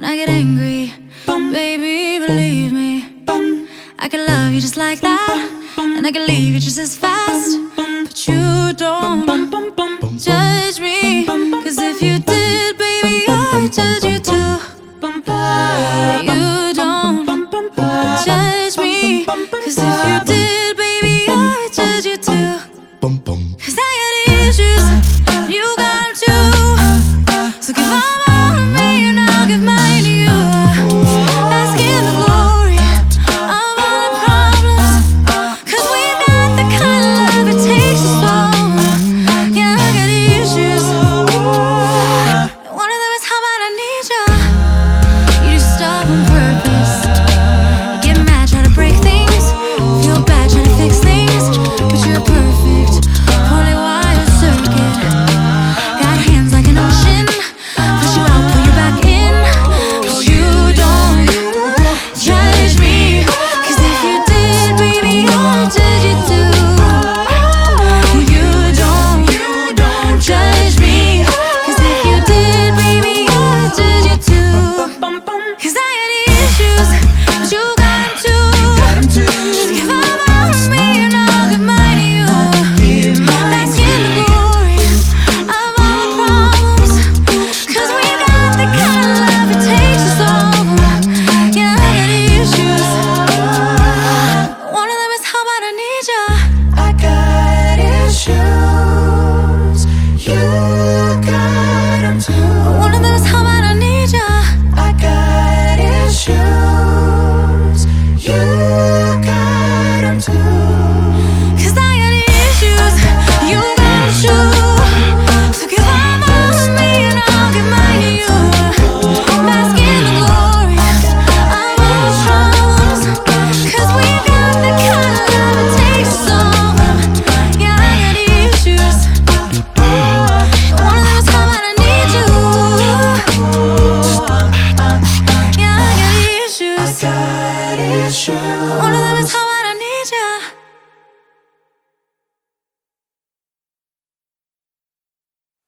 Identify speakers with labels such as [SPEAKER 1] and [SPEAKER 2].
[SPEAKER 1] I get angry, baby, believe me. I can love you just like that, and I can leave you just as fast. But you don't judge me, 'cause if you did, baby, I'd judge you too.